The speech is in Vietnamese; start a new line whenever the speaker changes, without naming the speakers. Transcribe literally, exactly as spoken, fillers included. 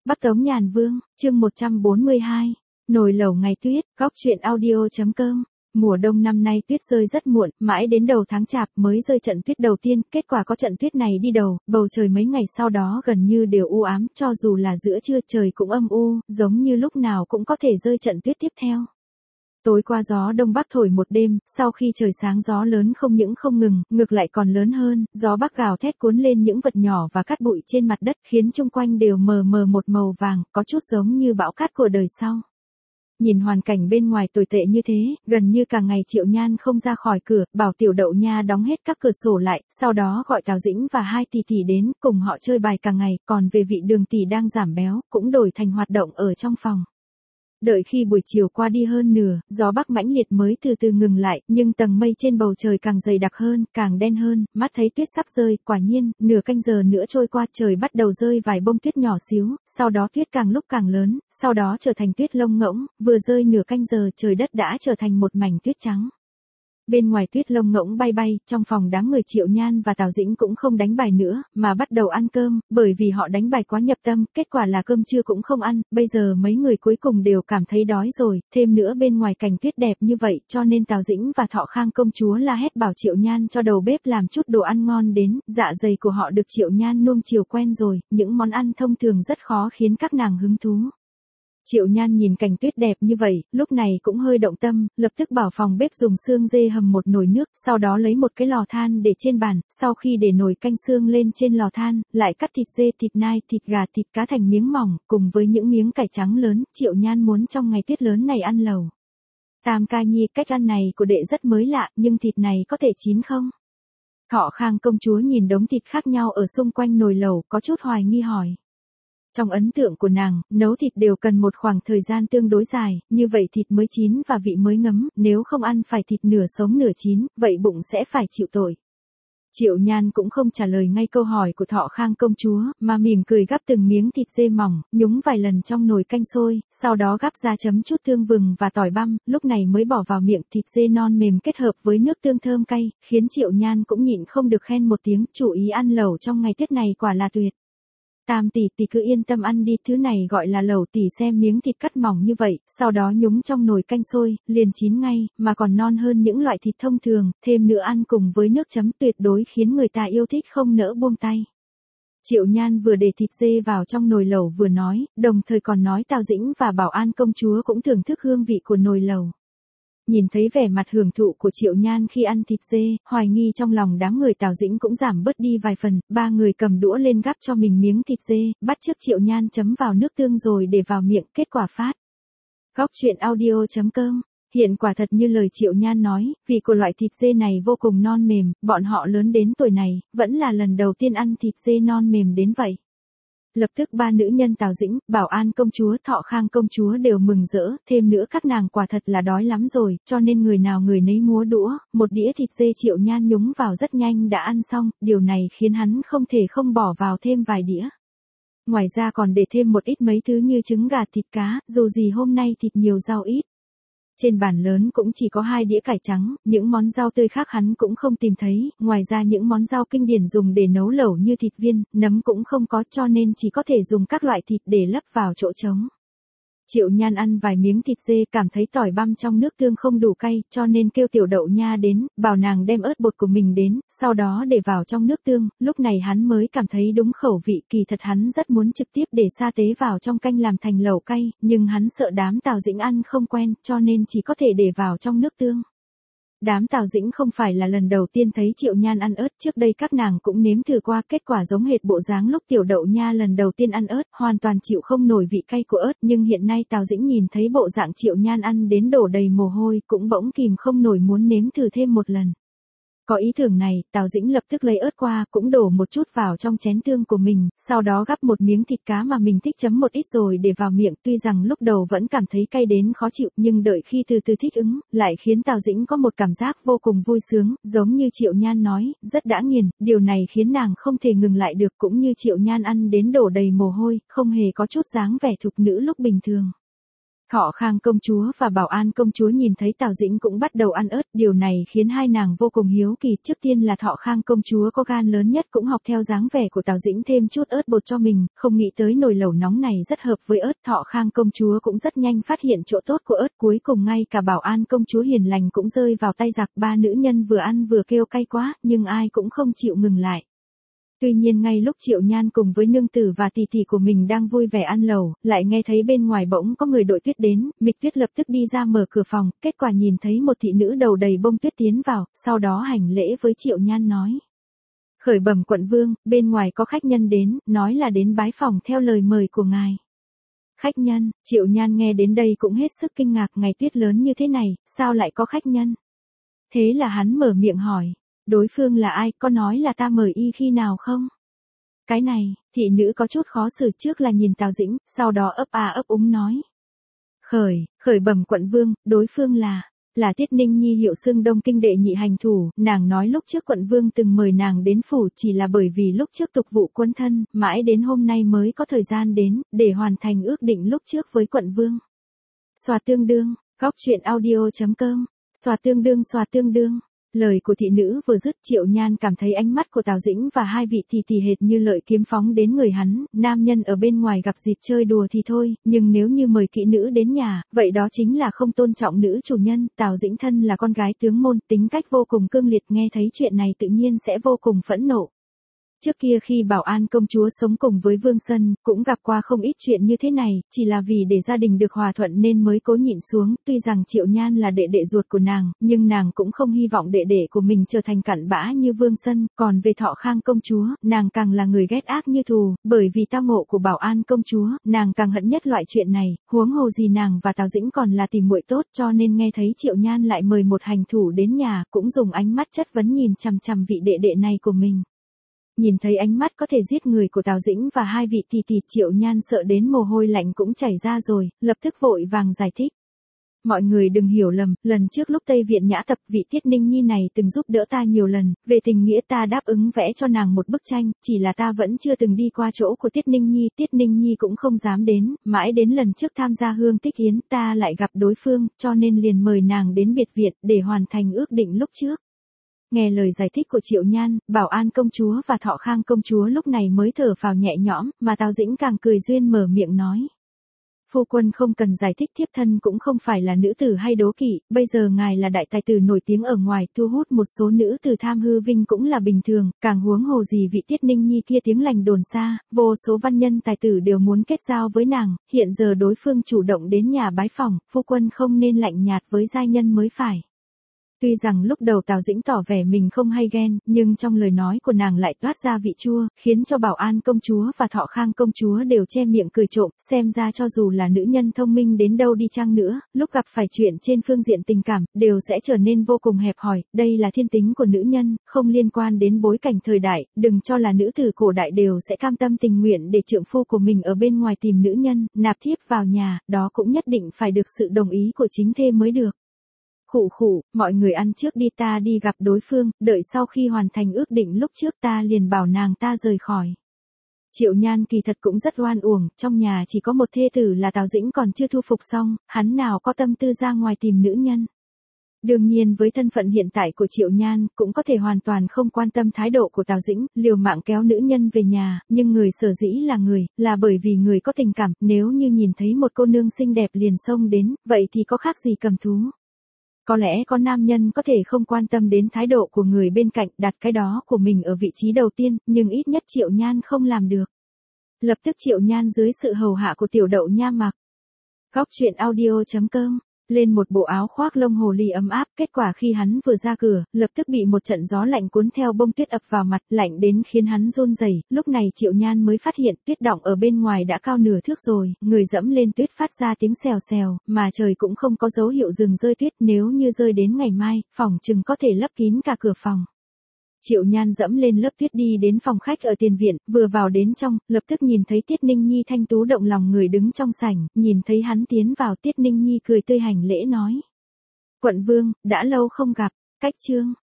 Bắc Tống Nhàn Vương, chương một trăm bốn mươi hai. Nồi lẩu ngày tuyết, góc truyện audio.com. Mùa đông năm nay tuyết rơi rất muộn, mãi đến đầu tháng Chạp mới rơi trận tuyết đầu tiên, kết quả có trận tuyết này đi đầu, bầu trời mấy ngày sau đó gần như đều u ám, cho dù là giữa trưa trời cũng âm u, giống như lúc nào cũng có thể rơi trận tuyết tiếp theo. Tối qua gió đông bắc thổi một đêm, sau khi trời sáng gió lớn không những không ngừng, ngược lại còn lớn hơn, gió bắc gào thét cuốn lên những vật nhỏ và cát bụi trên mặt đất khiến chung quanh đều mờ mờ một màu vàng, có chút giống như bão cát của đời sau. Nhìn hoàn cảnh bên ngoài tồi tệ như thế, gần như cả ngày Triệu Nhan không ra khỏi cửa, bảo Tiểu Đậu Nha đóng hết các cửa sổ lại, sau đó gọi Tào Dĩnh và hai tỷ tỷ đến, cùng họ chơi bài cả ngày, còn về vị Đường tỷ đang giảm béo, cũng đổi thành hoạt động ở trong phòng. Đợi khi buổi chiều qua đi hơn nửa, gió bắc mãnh liệt mới từ từ ngừng lại, nhưng tầng mây trên bầu trời càng dày đặc hơn, càng đen hơn, mắt thấy tuyết sắp rơi, quả nhiên, nửa canh giờ nữa trôi qua trời bắt đầu rơi vài bông tuyết nhỏ xíu, sau đó tuyết càng lúc càng lớn, sau đó trở thành tuyết lông ngỗng, vừa rơi nửa canh giờ trời đất đã trở thành một mảnh tuyết trắng. Bên ngoài tuyết lông ngỗng bay bay, trong phòng đám người Triệu Nhan và Tào Dĩnh cũng không đánh bài nữa, mà bắt đầu ăn cơm, bởi vì họ đánh bài quá nhập tâm, kết quả là cơm trưa cũng không ăn, bây giờ mấy người cuối cùng đều cảm thấy đói rồi, thêm nữa bên ngoài cảnh tuyết đẹp như vậy, cho nên Tào Dĩnh và Thọ Khang công chúa la hét bảo Triệu Nhan cho đầu bếp làm chút đồ ăn ngon đến, dạ dày của họ được Triệu Nhan nuông chiều quen rồi, những món ăn thông thường rất khó khiến các nàng hứng thú. Triệu Nhan nhìn cảnh tuyết đẹp như vậy, lúc này cũng hơi động tâm, lập tức bảo phòng bếp dùng xương dê hầm một nồi nước, sau đó lấy một cái lò than để trên bàn, sau khi để nồi canh xương lên trên lò than, lại cắt thịt dê, thịt nai, thịt gà, thịt cá thành miếng mỏng, cùng với những miếng cải trắng lớn, Triệu Nhan muốn trong ngày tuyết lớn này ăn lẩu. Tam ca nhi, cách ăn này của đệ rất mới lạ, nhưng thịt này có thể chín không? Thọ Khang công chúa nhìn đống thịt khác nhau ở xung quanh nồi lẩu, có chút hoài nghi hỏi. Trong ấn tượng của nàng, nấu thịt đều cần một khoảng thời gian tương đối dài, như vậy thịt mới chín và vị mới ngấm, nếu không ăn phải thịt nửa sống nửa chín, vậy bụng sẽ phải chịu tội. Triệu Nhan cũng không trả lời ngay câu hỏi của Thọ Khang công chúa, mà mỉm cười gắp từng miếng thịt dê mỏng, nhúng vài lần trong nồi canh sôi, sau đó gắp ra chấm chút tương vừng và tỏi băm, lúc này mới bỏ vào miệng. Thịt dê non mềm kết hợp với nước tương thơm cay, khiến Triệu Nhan cũng nhịn không được khen một tiếng, chủ ý ăn lẩu trong ngày tuyết này quả là tuyệt. Tam tỷ tỷ cứ yên tâm ăn đi, thứ này gọi là lẩu, tỷ xem miếng thịt cắt mỏng như vậy, sau đó nhúng trong nồi canh sôi, liền chín ngay, mà còn non hơn những loại thịt thông thường, thêm nữa ăn cùng với nước chấm tuyệt đối khiến người ta yêu thích không nỡ buông tay. Triệu Nhan vừa để thịt dê vào trong nồi lẩu vừa nói, đồng thời còn nói Tào Dĩnh và Bảo An công chúa cũng thưởng thức hương vị của nồi lẩu. Nhìn thấy vẻ mặt hưởng thụ của Triệu Nhan khi ăn thịt dê, hoài nghi trong lòng đám người Tào Dĩnh cũng giảm bớt đi vài phần, ba người cầm đũa lên gắp cho mình miếng thịt dê, bắt chước Triệu Nhan chấm vào nước tương rồi để vào miệng, kết quả phát. Góc truyện audio.com. Hiện quả thật như lời Triệu Nhan nói, vị của loại thịt dê này vô cùng non mềm, bọn họ lớn đến tuổi này, vẫn là lần đầu tiên ăn thịt dê non mềm đến vậy. Lập tức ba nữ nhân Tào Dĩnh, Bảo An công chúa, Thọ Khang công chúa đều mừng rỡ, thêm nữa các nàng quả thật là đói lắm rồi, cho nên người nào người nấy múa đũa, một đĩa thịt dê Triệu Nhan nhúng vào rất nhanh đã ăn xong, điều này khiến hắn không thể không bỏ vào thêm vài đĩa. Ngoài ra còn để thêm một ít mấy thứ như trứng gà, thịt cá, dù gì hôm nay thịt nhiều rau ít. Trên bàn lớn cũng chỉ có hai đĩa cải trắng, những món rau tươi khác hắn cũng không tìm thấy, ngoài ra những món rau kinh điển dùng để nấu lẩu như thịt viên, nấm cũng không có, cho nên chỉ có thể dùng các loại thịt để lấp vào chỗ trống. Triệu Nhan ăn vài miếng thịt dê cảm thấy tỏi băm trong nước tương không đủ cay, cho nên kêu Tiểu Đậu Nha đến, bảo nàng đem ớt bột của mình đến, sau đó để vào trong nước tương, lúc này hắn mới cảm thấy đúng khẩu vị, kỳ thật hắn rất muốn trực tiếp để sa tế vào trong canh làm thành lẩu cay, nhưng hắn sợ đám Tào Dĩnh ăn không quen, cho nên chỉ có thể để vào trong nước tương. Đám Tào Dĩnh không phải là lần đầu tiên thấy Triệu Nhan ăn ớt, trước đây các nàng cũng nếm thử qua, kết quả giống hệt bộ dáng lúc Tiểu Đậu Nha lần đầu tiên ăn ớt, hoàn toàn chịu không nổi vị cay của ớt, nhưng hiện nay Tào Dĩnh nhìn thấy bộ dạng Triệu Nhan ăn đến đổ đầy mồ hôi, cũng bỗng kìm không nổi muốn nếm thử thêm một lần. Có ý tưởng này, Tào Dĩnh lập tức lấy ớt qua, cũng đổ một chút vào trong chén tương của mình, sau đó gắp một miếng thịt cá mà mình thích chấm một ít rồi để vào miệng, tuy rằng lúc đầu vẫn cảm thấy cay đến khó chịu, nhưng đợi khi từ từ thích ứng, lại khiến Tào Dĩnh có một cảm giác vô cùng vui sướng, giống như Triệu Nhan nói, rất đã nghiền, điều này khiến nàng không thể ngừng lại được, cũng như Triệu Nhan ăn đến đổ đầy mồ hôi, không hề có chút dáng vẻ thục nữ lúc bình thường. Thọ Khang công chúa và Bảo An công chúa nhìn thấy Tào Dĩnh cũng bắt đầu ăn ớt, điều này khiến hai nàng vô cùng hiếu kỳ. Trước tiên là Thọ Khang công chúa có gan lớn nhất cũng học theo dáng vẻ của Tào Dĩnh thêm chút ớt bột cho mình, không nghĩ tới nồi lẩu nóng này rất hợp với ớt. Thọ Khang công chúa cũng rất nhanh phát hiện chỗ tốt của ớt, cuối cùng ngay cả Bảo An công chúa hiền lành cũng rơi vào tay giặc. Ba nữ nhân vừa ăn vừa kêu cay quá, nhưng ai cũng không chịu ngừng lại. Tuy nhiên ngay lúc Triệu Nhan cùng với nương tử và tỷ tỷ của mình đang vui vẻ ăn lẩu, lại nghe thấy bên ngoài bỗng có người đội tuyết đến, Mịch Tuyết lập tức đi ra mở cửa phòng, kết quả nhìn thấy một thị nữ đầu đầy bông tuyết tiến vào, sau đó hành lễ với Triệu Nhan nói. Khởi bẩm quận vương, bên ngoài có khách nhân đến, nói là đến bái phòng theo lời mời của ngài. Khách nhân, Triệu Nhan nghe đến đây cũng hết sức kinh ngạc, ngày tuyết lớn như thế này, sao lại có khách nhân? Thế là hắn mở miệng hỏi. Đối phương là ai, có nói là ta mời y khi nào không? Cái này, thị nữ có chút khó xử, trước là nhìn Tào Dĩnh, sau đó ấp a ấp úng nói. Khởi, khởi bẩm quận vương, đối phương là, là Tiết Ninh Nhi hiệu xưng Đông Kinh đệ nhị hành thủ, nàng nói lúc trước quận vương từng mời nàng đến phủ chỉ là bởi vì lúc trước tục vụ quân thân, mãi đến hôm nay mới có thời gian đến, để hoàn thành ước định lúc trước với quận vương. Xòa tương đương, góc truyện audio chấm com, xòa tương đương xòa tương đương. Lời của thị nữ vừa dứt, Triệu Nhan cảm thấy ánh mắt của Tào Dĩnh và hai vị tỷ tỷ hệt như lợi kiếm phóng đến người hắn, nam nhân ở bên ngoài gặp dịp chơi đùa thì thôi, nhưng nếu như mời kỹ nữ đến nhà, vậy đó chính là không tôn trọng nữ chủ nhân. Tào Dĩnh thân là con gái tướng môn, tính cách vô cùng cương liệt, nghe thấy chuyện này tự nhiên sẽ vô cùng phẫn nộ. Trước kia khi Bảo An công chúa sống cùng với Vương Sân, cũng gặp qua không ít chuyện như thế này, chỉ là vì để gia đình được hòa thuận nên mới cố nhịn xuống. Tuy rằng Triệu Nhan là đệ đệ ruột của nàng, nhưng nàng cũng không hy vọng đệ đệ của mình trở thành cặn bã như Vương Sân. Còn về Thọ Khang công chúa, nàng càng là người ghét ác như thù, bởi vì tao ngộ của Bảo An công chúa, nàng càng hận nhất loại chuyện này. Huống hồ gì nàng và Tào Dĩnh còn là tìm muội tốt, cho nên nghe thấy Triệu Nhan lại mời một hành thủ đến nhà, cũng dùng ánh mắt chất vấn nhìn chằm chằm vị đệ đệ này của mình. Nhìn thấy ánh mắt có thể giết người của Tào Dĩnh và hai vị tỷ tỷ, Triệu Nhan sợ đến mồ hôi lạnh cũng chảy ra rồi, lập tức vội vàng giải thích. Mọi người đừng hiểu lầm, lần trước lúc Tây Viện nhã tập, vị Tiết Ninh Nhi này từng giúp đỡ ta nhiều lần, về tình nghĩa ta đáp ứng vẽ cho nàng một bức tranh, chỉ là ta vẫn chưa từng đi qua chỗ của Tiết Ninh Nhi, Tiết Ninh Nhi cũng không dám đến, mãi đến lần trước tham gia hương tích yến ta lại gặp đối phương, cho nên liền mời nàng đến biệt viện để hoàn thành ước định lúc trước. Nghe lời giải thích của Triệu Nhan, Bảo An công chúa và Thọ Khang công chúa lúc này mới thở phào nhẹ nhõm, mà Tào Dĩnh càng cười duyên mở miệng nói. Phu quân không cần giải thích, thiếp thân cũng không phải là nữ tử hay đố kỵ, bây giờ ngài là đại tài tử nổi tiếng ở ngoài, thu hút một số nữ tử tham hư vinh cũng là bình thường, càng huống hồ gì vị Tiết Ninh Nhi kia tiếng lành đồn xa, vô số văn nhân tài tử đều muốn kết giao với nàng, hiện giờ đối phương chủ động đến nhà bái phỏng, phu quân không nên lạnh nhạt với giai nhân mới phải. Tuy rằng lúc đầu Tào Dĩnh tỏ vẻ mình không hay ghen, nhưng trong lời nói của nàng lại toát ra vị chua, khiến cho Bảo An công chúa và Thọ Khang công chúa đều che miệng cười trộm, xem ra cho dù là nữ nhân thông minh đến đâu đi chăng nữa, lúc gặp phải chuyện trên phương diện tình cảm, đều sẽ trở nên vô cùng hẹp hòi, đây là thiên tính của nữ nhân, không liên quan đến bối cảnh thời đại, đừng cho là nữ tử cổ đại đều sẽ cam tâm tình nguyện để trượng phu của mình ở bên ngoài tìm nữ nhân, nạp thiếp vào nhà, đó cũng nhất định phải được sự đồng ý của chính thê mới được. Khụ khụ, mọi người ăn trước đi, ta đi gặp đối phương, đợi sau khi hoàn thành ước định lúc trước ta liền bảo nàng ta rời khỏi. Triệu Nhan kỳ thật cũng rất oan uổng, trong nhà chỉ có một thê tử là Tào Dĩnh còn chưa thu phục xong, hắn nào có tâm tư ra ngoài tìm nữ nhân. Đương nhiên với thân phận hiện tại của Triệu Nhan, cũng có thể hoàn toàn không quan tâm thái độ của Tào Dĩnh, liều mạng kéo nữ nhân về nhà, nhưng người sở dĩ là người, là bởi vì người có tình cảm, nếu như nhìn thấy một cô nương xinh đẹp liền xông đến, vậy thì có khác gì cầm thú. Có lẽ có nam nhân có thể không quan tâm đến thái độ của người bên cạnh, đặt cái đó của mình ở vị trí đầu tiên, nhưng ít nhất Triệu Nhan không làm được. Lập tức Triệu Nhan dưới sự hầu hạ của tiểu đậu nha mặc. Góc truyện audio chấm com lên một bộ áo khoác lông hồ ly ấm áp, kết quả khi hắn vừa ra cửa, lập tức bị một trận gió lạnh cuốn theo bông tuyết ập vào mặt, lạnh đến khiến hắn run rẩy. Lúc này Triệu Nhan mới phát hiện tuyết đọng ở bên ngoài đã cao nửa thước rồi, người dẫm lên tuyết phát ra tiếng xèo xèo, mà trời cũng không có dấu hiệu dừng rơi tuyết, nếu như rơi đến ngày mai, phòng chừng có thể lấp kín cả cửa phòng. Triệu Nhan dẫm lên lớp tuyết đi đến phòng khách ở tiền viện, vừa vào đến trong, lập tức nhìn thấy Tiết Ninh Nhi thanh tú động lòng người đứng trong sảnh, nhìn thấy hắn tiến vào, Tiết Ninh Nhi cười tươi hành lễ nói. Quận vương, đã lâu không gặp, cách chương.